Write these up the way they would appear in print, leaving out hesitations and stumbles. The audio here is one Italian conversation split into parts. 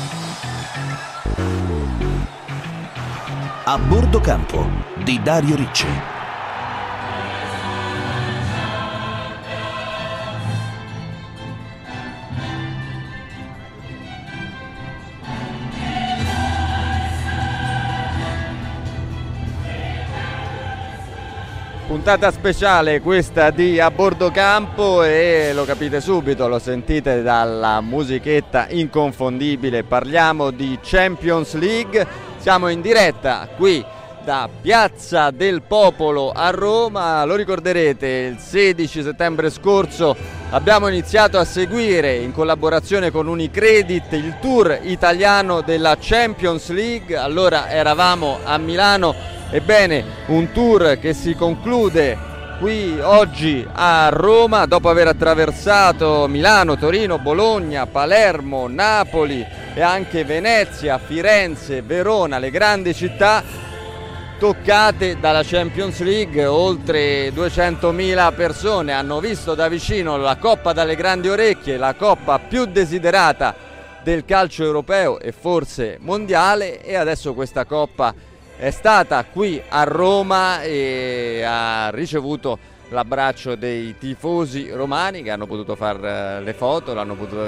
A bordo campo di Dario Ricci. Puntata speciale questa di A Bordo Campo e lo capite subito, lo sentite dalla musichetta inconfondibile, parliamo di Champions League, siamo in diretta qui da Piazza del Popolo a Roma, lo ricorderete il 16 settembre scorso abbiamo iniziato a seguire in collaborazione con Unicredit il tour italiano della Champions League, allora eravamo a Milano. Ebbene, un tour che si conclude qui oggi a Roma dopo aver attraversato Milano, Torino, Bologna, Palermo, Napoli e anche Venezia, Firenze, Verona, le grandi città toccate dalla Champions League. Oltre 200.000 persone hanno visto da vicino la Coppa dalle grandi orecchie, la Coppa più desiderata del calcio europeo e forse mondiale, e adesso questa Coppa è stata qui a Roma e ha ricevuto l'abbraccio dei tifosi romani che hanno potuto fare le foto, l'hanno potuto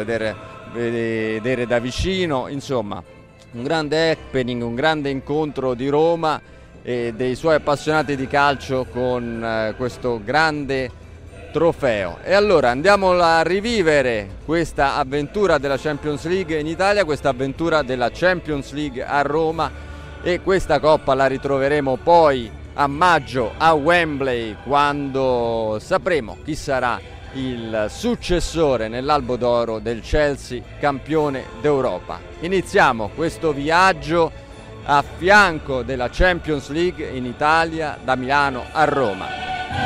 vedere da vicino, insomma un grande happening, un grande incontro di Roma e dei suoi appassionati di calcio con questo grande trofeo. E allora andiamo a rivivere questa avventura della Champions League in Italia, questa avventura della Champions League a Roma. E questa Coppa la ritroveremo poi a maggio a Wembley, quando sapremo chi sarà il successore nell'Albo d'Oro del Chelsea campione d'Europa. Iniziamo questo viaggio a fianco della Champions League in Italia da Milano a Roma.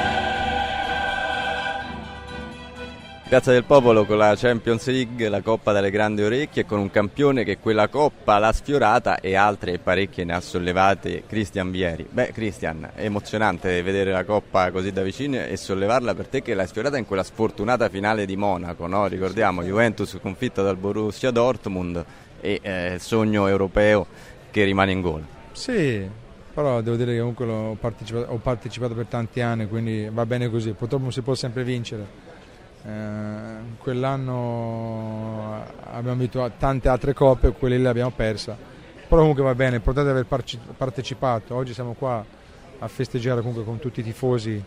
Piazza del Popolo con la Champions League, la Coppa dalle grandi orecchie, con un campione che quella Coppa l'ha sfiorata e altre e parecchie ne ha sollevate, Christian Vieri. Beh, Christian, è emozionante vedere la Coppa così da vicino e sollevarla per te che l'hai sfiorata in quella sfortunata finale di Monaco, no? Ricordiamo, Juventus sconfitta dal Borussia Dortmund e il sogno europeo che rimane in gola. Sì, però devo dire che comunque ho partecipato per tanti anni, quindi va bene così, purtroppo non si può sempre vincere. Quell'anno abbiamo vinto tante altre coppe, quelle le abbiamo persa, però comunque va bene, l'importante è aver partecipato. Oggi siamo qua a festeggiare comunque con tutti i tifosi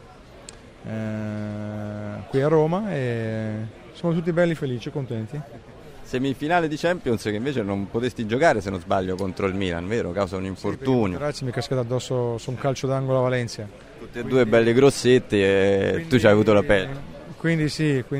qui a Roma e siamo tutti belli felici e contenti. Semifinale di Champions che invece non potesti giocare, se non sbaglio, contro il Milan, vero? Causa un infortunio. Sì, mi è cascato addosso su un calcio d'angolo a Valencia. Tutti e due belli grossetti e quindi, tu ci hai avuto la pelle. Quindi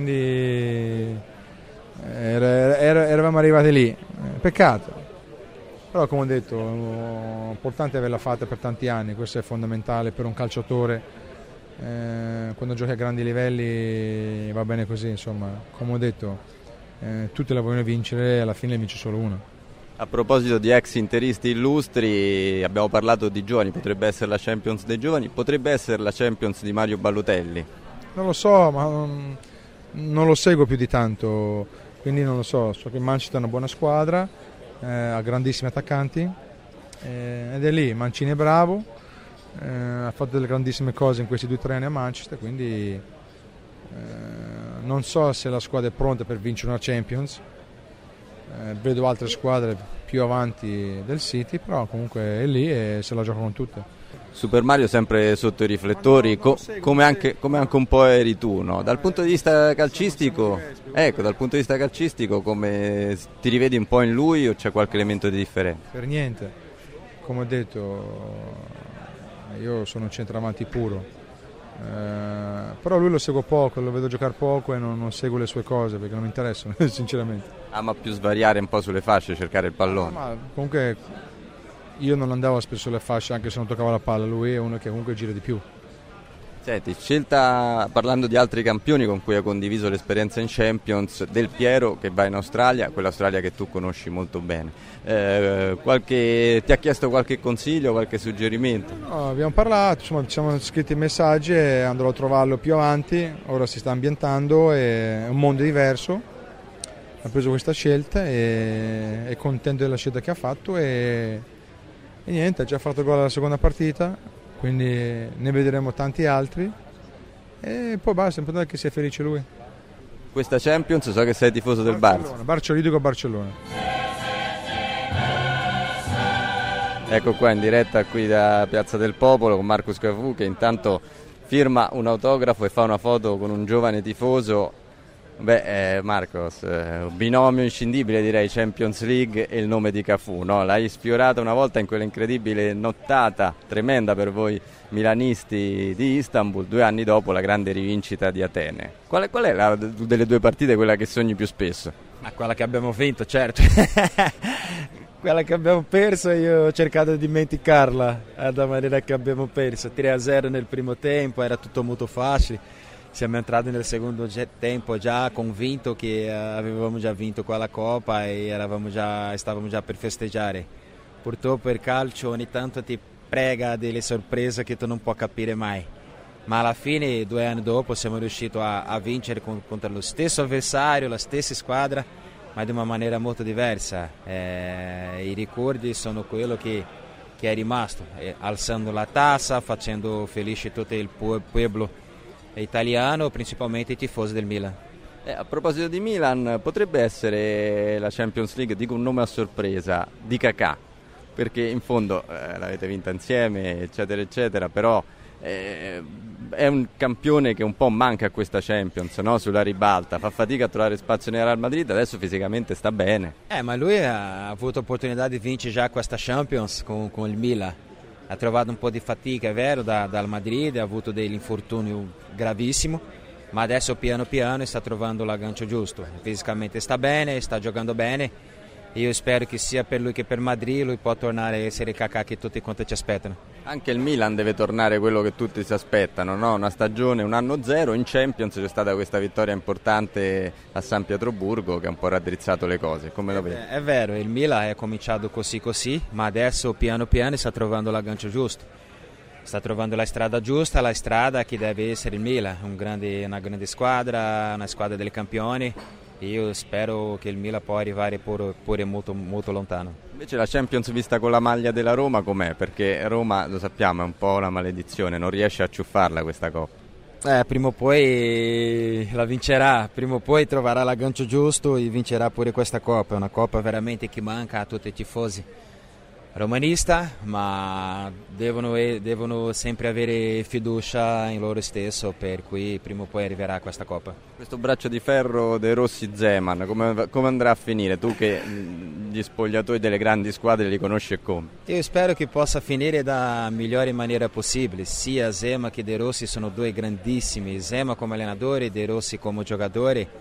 eravamo arrivati lì, peccato, però come ho detto è importante averla fatta per tanti anni, questo è fondamentale per un calciatore, quando giochi a grandi livelli va bene così, insomma, come ho detto tutti la vogliono vincere e alla fine vince solo uno. A proposito di ex interisti illustri, abbiamo parlato di giovani, potrebbe essere la Champions dei giovani, potrebbe essere la Champions di Mario Balotelli. Non lo so, ma non lo seguo più di tanto, quindi non lo so. So che il Manchester è una buona squadra, ha grandissimi attaccanti ed è lì, Mancini è bravo, ha fatto delle grandissime cose in questi 2 o 3 anni a Manchester, quindi non so se la squadra è pronta per vincere una Champions, vedo altre squadre più avanti del City, però comunque è lì e se la gioca con tutte. Super Mario sempre sotto i riflettori, come anche un po' eri tu, no? Dal punto di vista calcistico, come ti rivedi un po' in lui o c'è qualche elemento di differenza? Per niente, come ho detto, io sono un centravanti puro, però lui lo seguo poco, lo vedo giocare poco e non seguo le sue cose perché non mi interessano, sinceramente. Ama più svariare un po' sulle fasce, cercare il pallone. Ma comunque io non andavo spesso sulle fasce anche se non toccava la palla, lui è uno che comunque gira di più. Senti, scelta, parlando di altri campioni con cui hai condiviso l'esperienza in Champions, Del Piero che va in Australia, quell'Australia che tu conosci molto bene, ti ha chiesto qualche consiglio, qualche suggerimento? No, abbiamo parlato, insomma, ci siamo scritti messaggi e andrò a trovarlo più avanti, ora si sta ambientando, è un mondo diverso, ha preso questa scelta e è contento della scelta che ha fatto e niente, ha già fatto gol alla seconda partita, quindi ne vedremo tanti altri e poi basta, l'importante è che sia felice lui. Questa Champions, so che sei tifoso del Barça. Io dico Barcellona. Ecco qua in diretta qui da Piazza del Popolo con Marcus Cafù che intanto firma un autografo e fa una foto con un giovane tifoso. Marcos, binomio inscindibile direi, Champions League e il nome di Cafù, no? L'hai sfiorata una volta in quella incredibile nottata tremenda per voi milanisti di Istanbul, 2 anni dopo la grande rivincita di Atene. Qual è delle 2 partite quella che sogni più spesso? Ma quella che abbiamo vinto, certo. Quella che abbiamo perso io ho cercato di dimenticarla da maniera che abbiamo perso 3-0 nel primo tempo, era tutto molto facile. Siamo entrati nel secondo tempo già convinto che avevamo già vinto quella Coppa e stavamo già per festeggiare. Purtroppo il calcio ogni tanto ti prega delle sorprese che tu non puoi capire mai. Ma alla fine 2 anni dopo siamo riusciti a vincere contro lo stesso avversario, la stessa squadra, ma di una maniera molto diversa. I ricordi sono quello che è rimasto, alzando la tazza, facendo felice tutto il pueblo italiano, principalmente i tifosi del Milan. A proposito di Milan, potrebbe essere la Champions League, dico un nome a sorpresa, di Kakà, perché in fondo l'avete vinta insieme, eccetera, eccetera, però è un campione che un po' manca a questa Champions, no? Sulla ribalta, fa fatica a trovare spazio nel Real Madrid, adesso fisicamente sta bene. Ma lui ha avuto opportunità di vincere già questa Champions con il Milan. Ha trovato un po' di fatica, è vero, dal Madrid, ha avuto degli infortuni gravissimi, ma adesso piano piano sta trovando l'aggancio giusto. Fisicamente sta bene, sta giocando bene. Io spero che sia per lui che per Madrid lui può tornare a essere Kakà che tutti quanti ci aspettano. Anche il Milan deve tornare quello che tutti si aspettano, no? Una stagione, un anno zero, in Champions c'è stata questa vittoria importante a San Pietroburgo che ha un po' raddrizzato le cose, come lo vedi? È vero, il Milan è cominciato così, ma adesso piano piano sta trovando l'aggancio giusto, sta trovando la strada giusta, la strada che deve essere il Milan, una grande squadra, una squadra dei campioni. Io spero che il Milan può arrivare pure molto, molto lontano. Invece la Champions vista con la maglia della Roma com'è? Perché Roma, lo sappiamo, è un po' una maledizione, non riesce a ciuffarla questa Coppa. Prima o poi la vincerà, prima o poi troverà l'aggancio giusto e vincerà pure questa Coppa. È una Coppa veramente che manca a tutti i tifosi romanista, ma devono sempre avere fiducia in loro stesso, per cui prima o poi arriverà questa Coppa. Questo braccio di ferro dei Rossi Zeman, come andrà a finire? Tu che gli spogliatoi delle grandi squadre li conosci e come? Io spero che possa finire da migliore maniera possibile, sia Zeman che De Rossi sono 2 grandissimi, Zeman come allenatore e De Rossi come giocatore.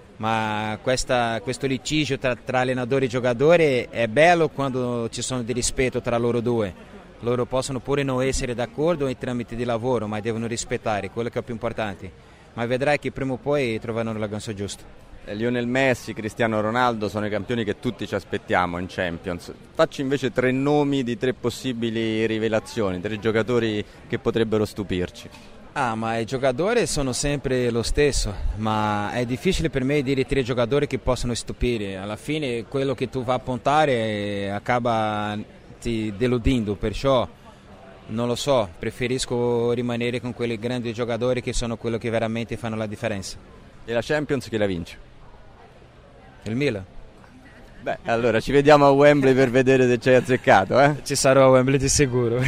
Ma questo litigio tra allenatori e giocatori è bello quando ci sono di rispetto tra loro 2. Loro possono pure non essere d'accordo in tramite di lavoro, ma devono rispettare, quello che è più importante. Ma vedrai che prima o poi troveranno l'aggancio giusto. Lionel Messi, Cristiano Ronaldo sono i campioni che tutti ci aspettiamo in Champions. Facci invece 3 nomi di 3 possibili rivelazioni, 3 giocatori che potrebbero stupirci. Ma i giocatori sono sempre lo stesso, ma è difficile per me dire 3 giocatori che possono stupire. Alla fine quello che tu vai a puntare acaba ti deludendo, perciò non lo so, preferisco rimanere con quei grandi giocatori che sono quello che veramente fanno la differenza. E la Champions chi la vince? Il Milan. Allora ci vediamo a Wembley per vedere se ci hai azzeccato, Ci sarò a Wembley di sicuro.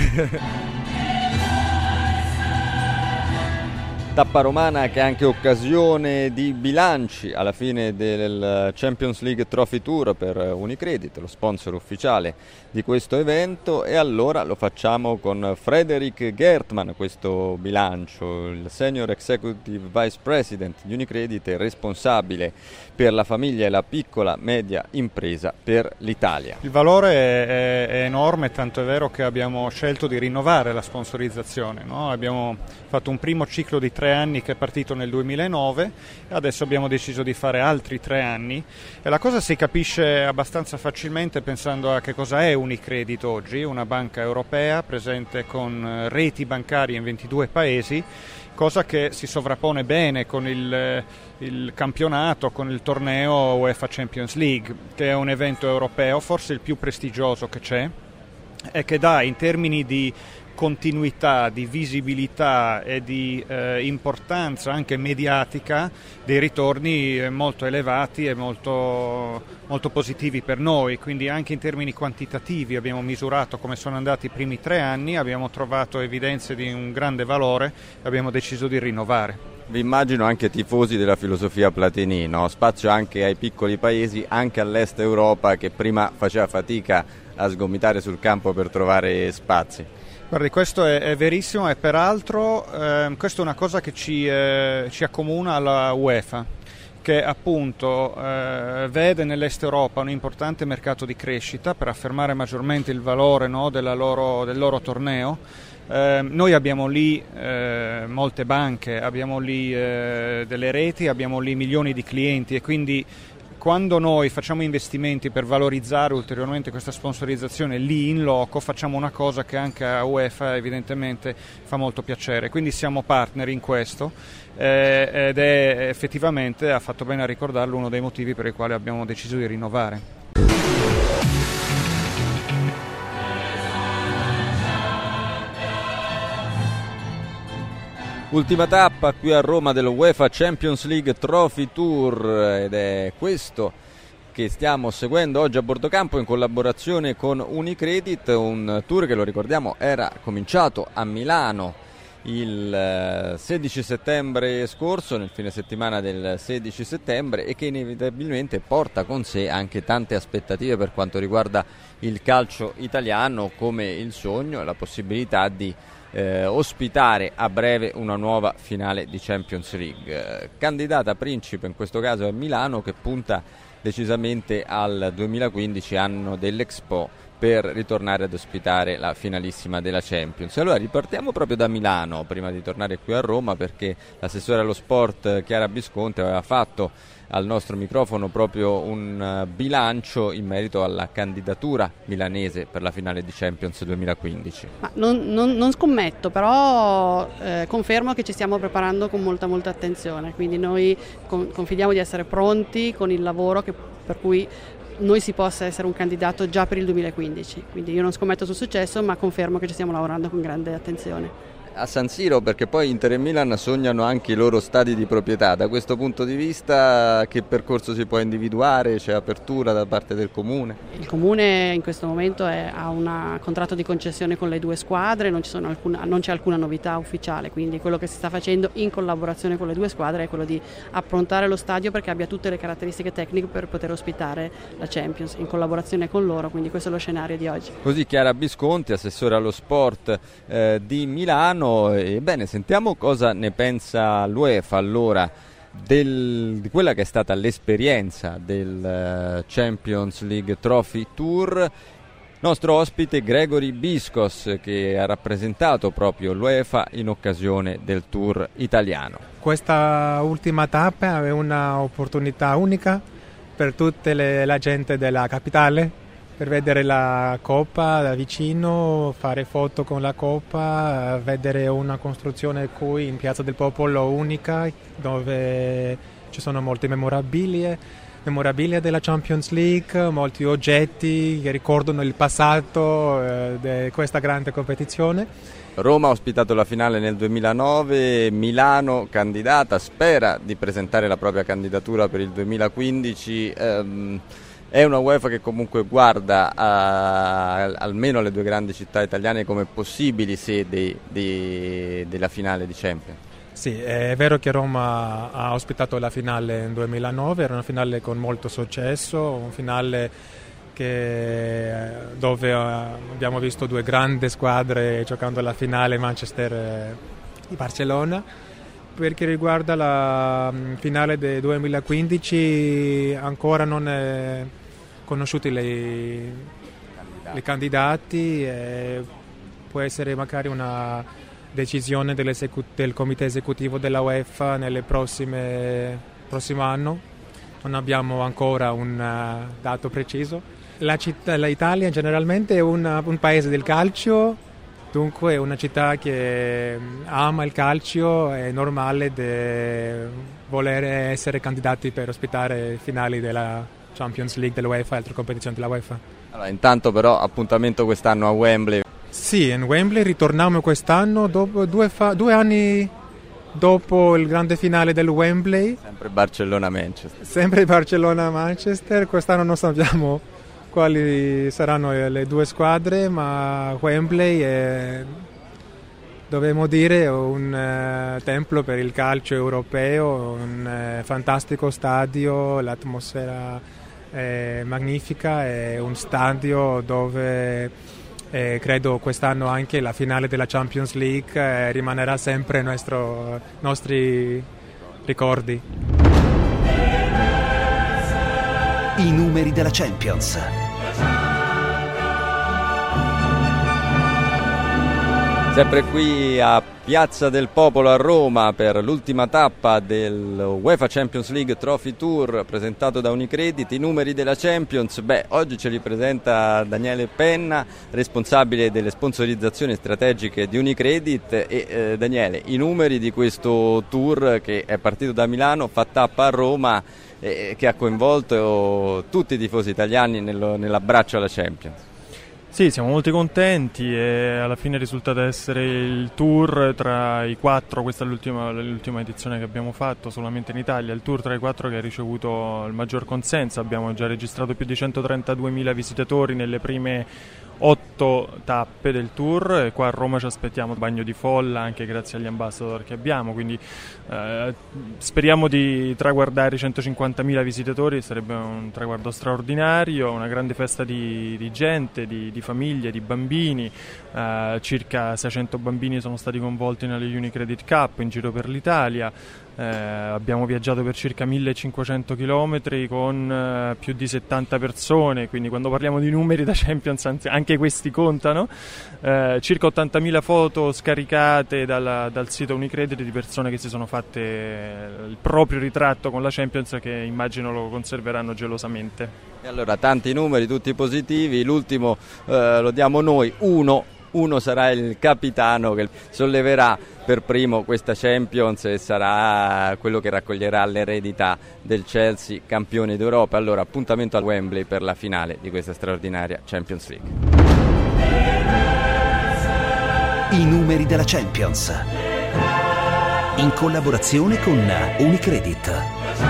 Tappa romana che è anche occasione di bilanci alla fine del Champions League Trophy Tour per Unicredit, lo sponsor ufficiale di questo evento, e allora lo facciamo con Frederick Gertman, questo bilancio, il Senior Executive Vice President di Unicredit e responsabile per la famiglia e la piccola media impresa per l'Italia. Il valore è enorme, tanto è vero che abbiamo scelto di rinnovare la sponsorizzazione, no? Abbiamo fatto un primo ciclo di 3 3 anni che è partito nel 2009 e adesso abbiamo deciso di fare altri 3 anni e la cosa si capisce abbastanza facilmente pensando a che cosa è Unicredit oggi, una banca europea presente con reti bancarie in 22 paesi, cosa che si sovrappone bene con il campionato, con il torneo UEFA Champions League, che è un evento europeo, forse il più prestigioso che c'è, e che dà in termini di continuità, di visibilità e di importanza anche mediatica dei ritorni molto elevati e molto positivi per noi, quindi anche in termini quantitativi abbiamo misurato come sono andati i primi 3 anni, abbiamo trovato evidenze di un grande valore e abbiamo deciso di rinnovare. Vi immagino anche tifosi della filosofia Platini, no? Spazio anche ai piccoli paesi, anche all'est Europa che prima faceva fatica a sgomitare sul campo per trovare spazi. Guardi, questo è verissimo e peraltro questa è una cosa che ci accomuna alla UEFA, che appunto vede nell'est Europa un importante mercato di crescita per affermare maggiormente il valore, no, del loro torneo. Noi abbiamo lì molte banche, abbiamo lì delle reti, abbiamo lì milioni di clienti e quindi quando noi facciamo investimenti per valorizzare ulteriormente questa sponsorizzazione lì in loco facciamo una cosa che anche a UEFA evidentemente fa molto piacere, quindi siamo partner in questo ed è effettivamente, ha fatto bene a ricordarlo, uno dei motivi per i quali abbiamo deciso di rinnovare. Ultima tappa qui a Roma dello UEFA Champions League Trophy Tour ed è questo che stiamo seguendo oggi a bordo campo in collaborazione con Unicredit, un tour che, lo ricordiamo, era cominciato a Milano il 16 settembre scorso, nel fine settimana del 16 settembre, e che inevitabilmente porta con sé anche tante aspettative per quanto riguarda il calcio italiano, come il sogno e la possibilità di ospitare a breve una nuova finale di Champions League. Candidata principe in questo caso è Milano, che punta decisamente al 2015, anno dell'Expo, per ritornare ad ospitare la finalissima della Champions. Allora ripartiamo proprio da Milano prima di tornare qui a Roma, perché l'assessore allo sport Chiara Visconti aveva fatto al nostro microfono proprio un bilancio in merito alla candidatura milanese per la finale di Champions 2015. Ma non scommetto, però confermo che ci stiamo preparando con molta attenzione, quindi noi confidiamo di essere pronti con il lavoro per cui noi si possa essere un candidato già per il 2015, quindi io non scommetto sul successo, ma confermo che ci stiamo lavorando con grande attenzione. A San Siro, perché poi Inter e Milan sognano anche i loro stadi di proprietà. Da questo punto di vista che percorso si può individuare? C'è apertura da parte del Comune? Il Comune in questo momento ha un contratto di concessione con le 2 squadre, non c'è alcuna novità ufficiale, quindi quello che si sta facendo in collaborazione con le 2 squadre è quello di approntare lo stadio perché abbia tutte le caratteristiche tecniche per poter ospitare la Champions in collaborazione con loro, quindi questo è lo scenario di oggi. Così Chiara Visconti, assessore allo sport di Milano. Ebbene, sentiamo cosa ne pensa l'UEFA allora di quella che è stata l'esperienza del Champions League Trophy Tour. Nostro ospite Gregory Biscos, che ha rappresentato proprio l'UEFA in occasione del tour italiano. Questa ultima tappa è un'opportunità unica per tutta la gente della capitale, per vedere la Coppa da vicino, fare foto con la Coppa, vedere una costruzione qui in Piazza del Popolo unica, dove ci sono molte memorabilia della Champions League, molti oggetti che ricordano il passato di questa grande competizione. Roma ha ospitato la finale nel 2009, Milano candidata, spera di presentare la propria candidatura per il 2015. È una UEFA che comunque guarda almeno alle 2 grandi città italiane come possibili sedi della finale di Champions. Sì, è vero che Roma ha ospitato la finale nel 2009, era una finale con molto successo, un finale dove abbiamo visto 2 grandi squadre giocando la finale, Manchester e Barcellona. Per che riguarda la finale del 2015 ancora non è conosciuti i candidati, può essere magari una decisione del comité esecutivo della UEFA nelle prossimo anno. Non abbiamo ancora un dato preciso. L'Italia generalmente è un paese del calcio, dunque è una città che ama il calcio, è normale voler essere candidati per ospitare finali della Champions League dell'UEFA e altre competizioni della UEFA. Allora, intanto però appuntamento quest'anno a Wembley. Sì, in Wembley ritorniamo quest'anno, dopo 2 anni dopo il grande finale del Wembley. Sempre Barcellona-Manchester. Sempre Barcellona-Manchester, quest'anno non sappiamo quali saranno le 2 squadre, ma Wembley è, dovremmo dire, un templo per il calcio europeo, un fantastico stadio, l'atmosfera è magnifica, è un stadio dove credo quest'anno anche la finale della Champions League rimanerà sempre nei nostri ricordi. I numeri della Champions. Sempre qui a Piazza del Popolo a Roma per l'ultima tappa del UEFA Champions League Trophy Tour presentato da Unicredit. I numeri della Champions, oggi ce li presenta Daniele Penna, responsabile delle sponsorizzazioni strategiche di Unicredit. E Daniele, i numeri di questo tour che è partito da Milano, fa tappa a Roma, che ha coinvolto tutti i tifosi italiani nell'abbraccio alla Champions. Sì, siamo molto contenti e alla fine è risultato essere il tour tra i 4, questa è l'ultima edizione che abbiamo fatto solamente in Italia, il tour tra i 4 che ha ricevuto il maggior consenso. Abbiamo già registrato più di 132.000 visitatori nelle prime 8 tappe del tour e qua a Roma ci aspettiamo un bagno di folla anche grazie agli ambassador che abbiamo, quindi speriamo di traguardare i 150.000 visitatori, sarebbe un traguardo straordinario, una grande festa di gente, di famiglie, di bambini. Circa 600 bambini sono stati coinvolti nelle Unicredit Cup in giro per l'Italia. Abbiamo viaggiato per circa 1500 km con più di 70 persone, quindi quando parliamo di numeri da Champions anche questi contano. Circa 80.000 foto scaricate dal sito Unicredit di persone che si sono fatte il proprio ritratto con la Champions, che immagino lo conserveranno gelosamente. E allora tanti numeri, tutti positivi, l'ultimo lo diamo noi, uno sarà il capitano che solleverà per primo questa Champions e sarà quello che raccoglierà l'eredità del Chelsea, campione d'Europa. Allora appuntamento al Wembley per la finale di questa straordinaria Champions League. I numeri della Champions, in collaborazione con Unicredit.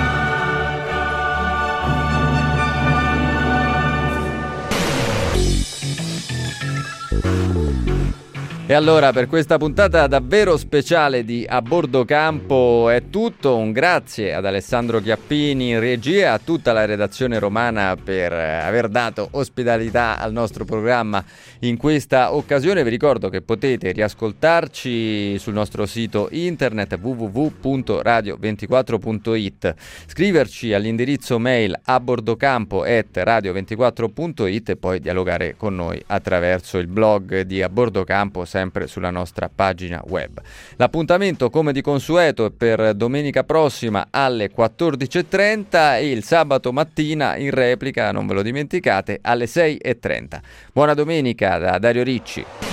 E allora per questa puntata davvero speciale di A Bordo Campo è tutto. Un grazie ad Alessandro Chiappini in regia e a tutta la redazione romana per aver dato ospitalità al nostro programma in questa occasione. Vi ricordo che potete riascoltarci sul nostro sito internet www.radio24.it, scriverci all'indirizzo mail abordocampo@radio24.it e poi dialogare con noi attraverso il blog di A Bordo Campo, sempre sulla nostra pagina web. L'appuntamento come di consueto è per domenica prossima alle 14.30 e il sabato mattina in replica, non ve lo dimenticate, alle 6.30. Buona domenica da Dario Ricci.